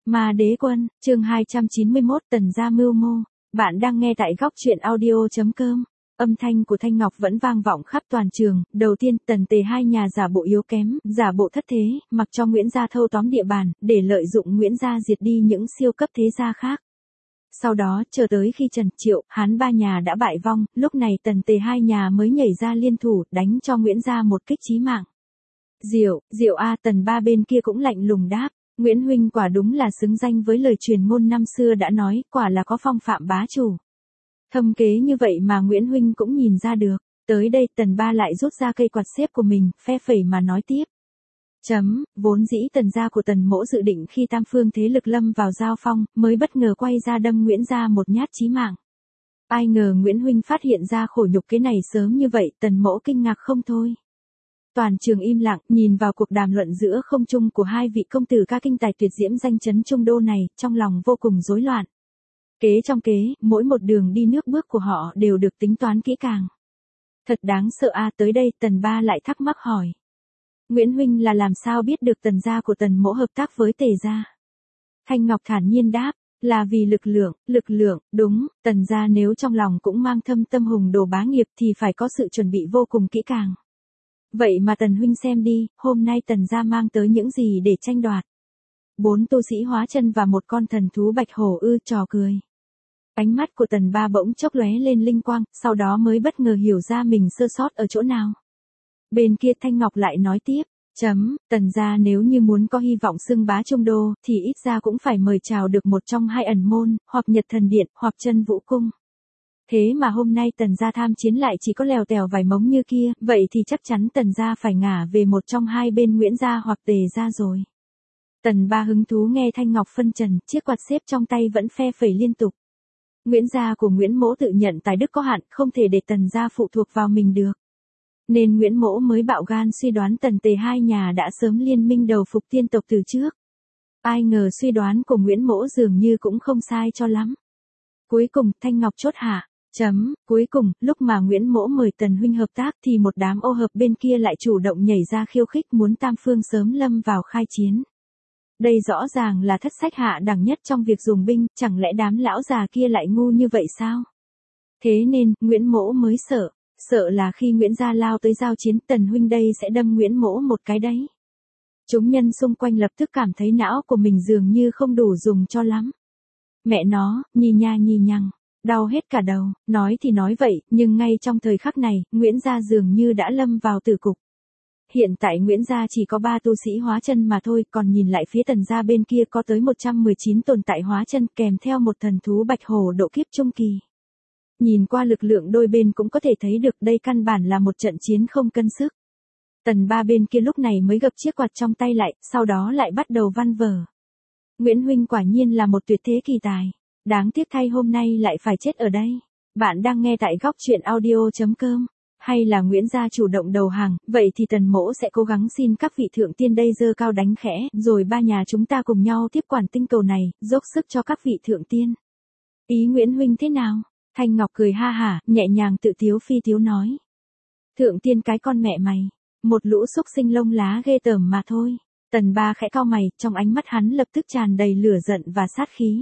Ma Đế Quân, chương 291 Tần gia mưu mô. Bạn đang nghe tại góc truyện audio.com. Âm thanh của Thanh Ngọc vẫn vang vọng khắp toàn trường. Đầu tiên, Tần Tề hai nhà giả bộ yếu kém, giả bộ thất thế, mặc cho Nguyễn gia thâu tóm địa bàn, để lợi dụng Nguyễn gia diệt đi những siêu cấp thế gia khác. Sau đó, chờ tới khi Trần Triệu, Hán ba nhà đã bại vong, lúc này Tần Tề hai nhà mới nhảy ra liên thủ, đánh cho Nguyễn gia một kích chí mạng. Diệu a, Tần ba bên kia cũng lạnh lùng đáp. Nguyễn huynh quả đúng là xứng danh với lời truyền ngôn năm xưa đã nói, quả là có phong phạm bá chủ. Thâm kế như vậy mà Nguyễn huynh cũng nhìn ra được. Tới đây Tần ba lại rút ra cây quạt xếp của mình, phe phẩy mà nói tiếp. Vốn dĩ Tần gia của Tần mỗ dự định khi tam phương thế lực lâm vào giao phong, mới bất ngờ quay ra đâm Nguyễn gia một nhát chí mạng. Ai ngờ Nguyễn huynh phát hiện ra khổ nhục kế này sớm như vậy, Tần mỗ kinh ngạc không thôi. Toàn trường im lặng, nhìn vào cuộc đàm luận giữa không trung của hai vị công tử ca kinh tài tuyệt diễm danh chấn Trung Đô này, trong lòng vô cùng rối loạn. Kế trong kế, mỗi một đường đi nước bước của họ đều được tính toán kỹ càng. Thật đáng sợ a, tới đây Tần ba lại thắc mắc hỏi. Nguyễn huynh là làm sao biết được Tần gia của Tần mỗ hợp tác với Tề gia? Thanh Ngọc thản nhiên đáp, là vì lực lượng, đúng, Tần gia nếu trong lòng cũng mang thâm tâm hùng đồ bá nghiệp thì phải có sự chuẩn bị vô cùng kỹ càng. Vậy mà Tần huynh xem đi, hôm nay Tần gia mang tới những gì để tranh đoạt? 4 tu sĩ hóa chân và một con thần thú bạch hổ ư, trò cười. Ánh mắt của Tần ba bỗng chốc lóe lên linh quang, sau đó mới bất ngờ hiểu ra mình sơ sót ở chỗ nào. Bên kia Thanh Ngọc lại nói tiếp, Tần gia nếu như muốn có hy vọng xưng bá Trung Đô, thì ít ra cũng phải mời chào được một trong hai ẩn môn, hoặc Nhật Thần Điện, hoặc Chân Vũ Cung. Thế mà hôm nay Tần gia tham chiến lại chỉ có lèo tèo vài mống như kia, vậy thì chắc chắn Tần gia phải ngả về một trong hai bên Nguyễn gia hoặc Tề gia rồi. Tần ba hứng thú nghe Thanh Ngọc phân trần, chiếc quạt xếp trong tay vẫn phe phẩy liên tục. Nguyễn gia của Nguyễn mỗ tự nhận tài đức có hạn, không thể để Tần gia phụ thuộc vào mình được. Nên Nguyễn mỗ mới bạo gan suy đoán Tần Tề hai nhà đã sớm liên minh đầu phục tiên tộc từ trước. Ai ngờ suy đoán của Nguyễn mỗ dường như cũng không sai cho lắm. Cuối cùng Thanh Ngọc chốt hạ. Cuối cùng, lúc mà Nguyễn mỗ mời Tần huynh hợp tác thì một đám ô hợp bên kia lại chủ động nhảy ra khiêu khích muốn tam phương sớm lâm vào khai chiến. Đây rõ ràng là thất sách hạ đẳng nhất trong việc dùng binh, chẳng lẽ đám lão già kia lại ngu như vậy sao? Thế nên, Nguyễn mỗ mới sợ là khi Nguyễn gia lao tới giao chiến Tần huynh đây sẽ đâm Nguyễn mỗ một cái đấy. Chúng nhân xung quanh lập tức cảm thấy não của mình dường như không đủ dùng cho lắm. Mẹ nó, nhì nhằng. Đau hết cả đầu, nói thì nói vậy, nhưng ngay trong thời khắc này, Nguyễn gia dường như đã lâm vào tử cục. Hiện tại Nguyễn gia chỉ có 3 tu sĩ hóa chân mà thôi, còn nhìn lại phía Tần gia bên kia có tới 119 tồn tại hóa chân kèm theo một thần thú bạch hổ độ kiếp trung kỳ. Nhìn qua lực lượng đôi bên cũng có thể thấy được đây căn bản là một trận chiến không cân sức. Tần ba bên kia lúc này mới gập chiếc quạt trong tay lại, sau đó lại bắt đầu văn vở. Nguyễn huynh quả nhiên là một tuyệt thế kỳ tài. Đáng tiếc thay hôm nay lại phải chết ở đây. Bạn đang nghe tại góc truyện audio.com. Hay là Nguyễn gia chủ động đầu hàng, vậy thì Tần mỗ sẽ cố gắng xin các vị thượng tiên đây giơ cao đánh khẽ, rồi ba nhà chúng ta cùng nhau tiếp quản tinh cầu này, dốc sức cho các vị thượng tiên. Ý Nguyễn huynh thế nào? Thanh Ngọc cười ha hả, nhẹ nhàng tự tiếu phi tiếu nói. Thượng tiên cái con mẹ mày, một lũ xúc sinh lông lá ghê tởm mà thôi. Tần ba khẽ cau mày, trong ánh mắt hắn lập tức tràn đầy lửa giận và sát khí.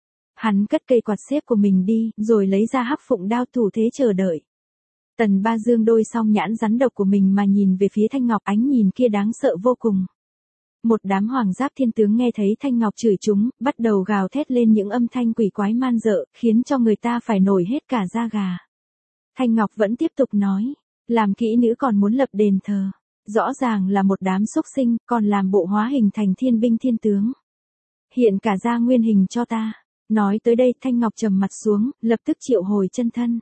Hắn cất cây quạt xếp của mình đi, rồi lấy ra hắc phụng đao thủ thế chờ đợi. Tần ba dương đôi song nhãn rắn độc của mình mà nhìn về phía Thanh Ngọc, ánh nhìn kia đáng sợ vô cùng. Một đám hoàng giáp thiên tướng nghe thấy Thanh Ngọc chửi chúng, bắt đầu gào thét lên những âm thanh quỷ quái man dợ, khiến cho người ta phải nổi hết cả da gà. Thanh Ngọc vẫn tiếp tục nói, làm kỹ nữ còn muốn lập đền thờ. Rõ ràng là một đám xúc sinh, còn làm bộ hóa hình thành thiên binh thiên tướng. Hiện cả ra nguyên hình cho ta. Nói tới đây Thanh Ngọc trầm mặt xuống, lập tức triệu hồi chân thân.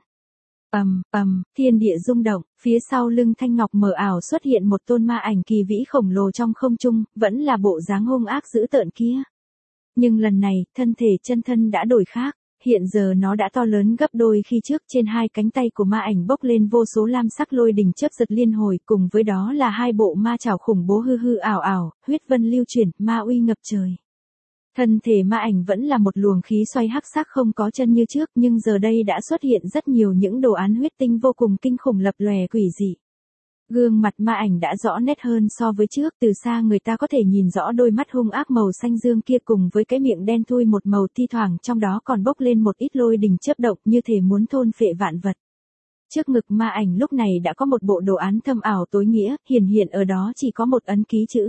Thiên địa rung động, phía sau lưng Thanh Ngọc mờ ảo xuất hiện một tôn ma ảnh kỳ vĩ khổng lồ trong không trung, vẫn là bộ dáng hung ác dữ tợn kia. Nhưng lần này, thân thể chân thân đã đổi khác, hiện giờ nó đã to lớn gấp đôi khi trước, trên hai cánh tay của ma ảnh bốc lên vô số lam sắc lôi đỉnh chớp giật liên hồi, cùng với đó là hai bộ ma chảo khủng bố hư ảo ảo, huyết vân lưu chuyển, ma uy ngập trời. Thân thể ma ảnh vẫn là một luồng khí xoay hắc sắc không có chân như trước, nhưng giờ đây đã xuất hiện rất nhiều những đồ án huyết tinh vô cùng kinh khủng lập lòe quỷ dị. Gương mặt ma ảnh đã rõ nét hơn so với trước, từ xa người ta có thể nhìn rõ đôi mắt hung ác màu xanh dương kia cùng với cái miệng đen thui một màu, thi thoảng trong đó còn bốc lên một ít lôi đình chớp động như thể muốn thôn phệ vạn vật. Trước ngực ma ảnh lúc này đã có một bộ đồ án thâm ảo tối nghĩa, hiển hiện ở đó chỉ có một ấn ký chữ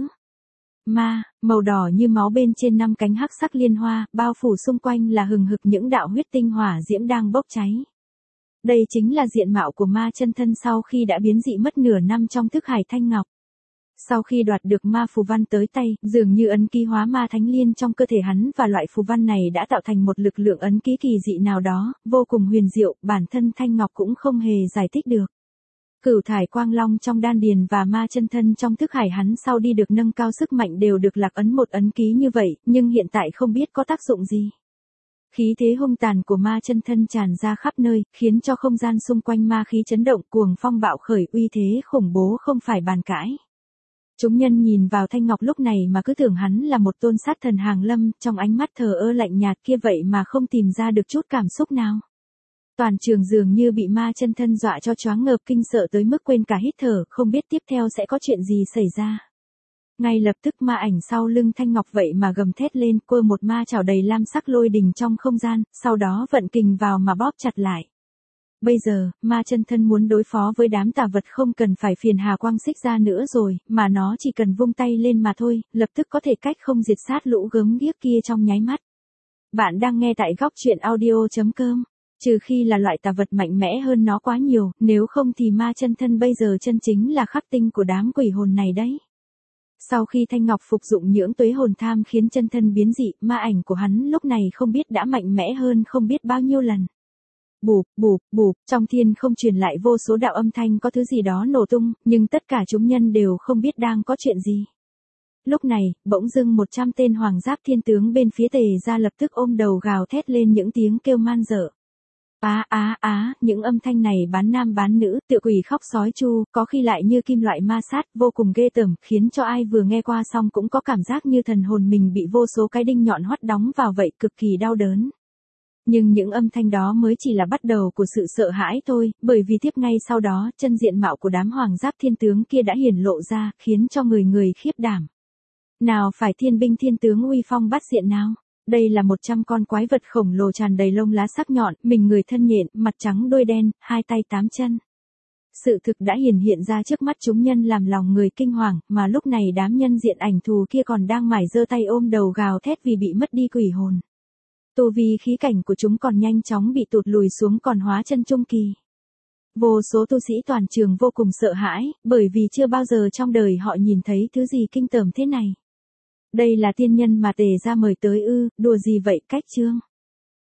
ma, màu đỏ như máu, bên trên 5 cánh hắc sắc liên hoa, bao phủ xung quanh là hừng hực những đạo huyết tinh hỏa diễm đang bốc cháy. Đây chính là diện mạo của ma chân thân sau khi đã biến dị mất nửa năm trong thức hải thanh ngọc. Sau khi đoạt được ma phù văn tới tay, dường như ấn ký hóa ma thánh liên trong cơ thể hắn và loại phù văn này đã tạo thành một lực lượng ấn ký kỳ dị nào đó, vô cùng huyền diệu, bản thân thanh ngọc cũng không hề giải thích được. Cửu thải quang long trong đan điền và ma chân thân trong thức hải hắn sau đi được nâng cao sức mạnh đều được lạc ấn một ấn ký như vậy, nhưng hiện tại không biết có tác dụng gì. Khí thế hung tàn của ma chân thân tràn ra khắp nơi, khiến cho không gian xung quanh ma khí chấn động, cuồng phong bạo khởi, uy thế khủng bố không phải bàn cãi. Chúng nhân nhìn vào thanh ngọc lúc này mà cứ tưởng hắn là một tôn sát thần hàng lâm, trong ánh mắt thờ ơ lạnh nhạt kia vậy mà không tìm ra được chút cảm xúc nào. Toàn trường dường như bị ma chân thân dọa cho choáng ngợp, kinh sợ tới mức quên cả hít thở, không biết tiếp theo sẽ có chuyện gì xảy ra. Ngay lập tức ma ảnh sau lưng thanh ngọc vậy mà gầm thét lên, quơ một ma chảo đầy lam sắc lôi đình trong không gian, sau đó vận kình vào mà bóp chặt lại. Bây giờ, ma chân thân muốn đối phó với đám tà vật không cần phải phiền Hà Quang Xích ra nữa rồi, mà nó chỉ cần vung tay lên mà thôi, lập tức có thể cách không diệt sát lũ gớm ghiếc kia trong nháy mắt. Bạn đang nghe tại góc truyện audio.com. Trừ khi là loại tà vật mạnh mẽ hơn nó quá nhiều, nếu không thì ma chân thân bây giờ chân chính là khắc tinh của đám quỷ hồn này đấy. Sau khi thanh ngọc phục dụng nhưỡng tuế hồn tham khiến chân thân biến dị, ma ảnh của hắn lúc này không biết đã mạnh mẽ hơn không biết bao nhiêu lần. Bụp, bụp, bụp, trong thiên không truyền lại vô số đạo âm thanh có thứ gì đó nổ tung, nhưng tất cả chúng nhân đều không biết đang có chuyện gì. Lúc này, bỗng dưng 100 tên hoàng giáp thiên tướng bên phía Tề gia lập tức ôm đầu gào thét lên những tiếng kêu man dợ. Những âm thanh này bán nam bán nữ, tựa quỷ khóc sói chu, có khi lại như kim loại ma sát, vô cùng ghê tởm, khiến cho ai vừa nghe qua xong cũng có cảm giác như thần hồn mình bị vô số cái đinh nhọn hoắt đóng vào vậy, cực kỳ đau đớn. Nhưng những âm thanh đó mới chỉ là bắt đầu của sự sợ hãi thôi, bởi vì tiếp ngay sau đó, chân diện mạo của đám hoàng giáp thiên tướng kia đã hiển lộ ra, khiến cho người người khiếp đảm. Nào phải thiên binh thiên tướng uy phong bát diện nào? Đây là 100 con quái vật khổng lồ tràn đầy lông lá sắc nhọn, mình người thân nhện, mặt trắng đuôi đen, 2 tay 8 chân. Sự thực đã hiện ra trước mắt chúng nhân làm lòng người kinh hoàng, mà lúc này đám nhân diện ảnh thù kia còn đang mải giơ tay ôm đầu gào thét vì bị mất đi quỷ hồn. Tu vi khí cảnh của chúng còn nhanh chóng bị tụt lùi xuống còn hóa chân trung kỳ. Vô số tu sĩ toàn trường vô cùng sợ hãi, bởi vì chưa bao giờ trong đời họ nhìn thấy thứ gì kinh tởm thế này. Đây là tiên nhân mà Tề gia mời tới ư, đùa gì vậy cách chương.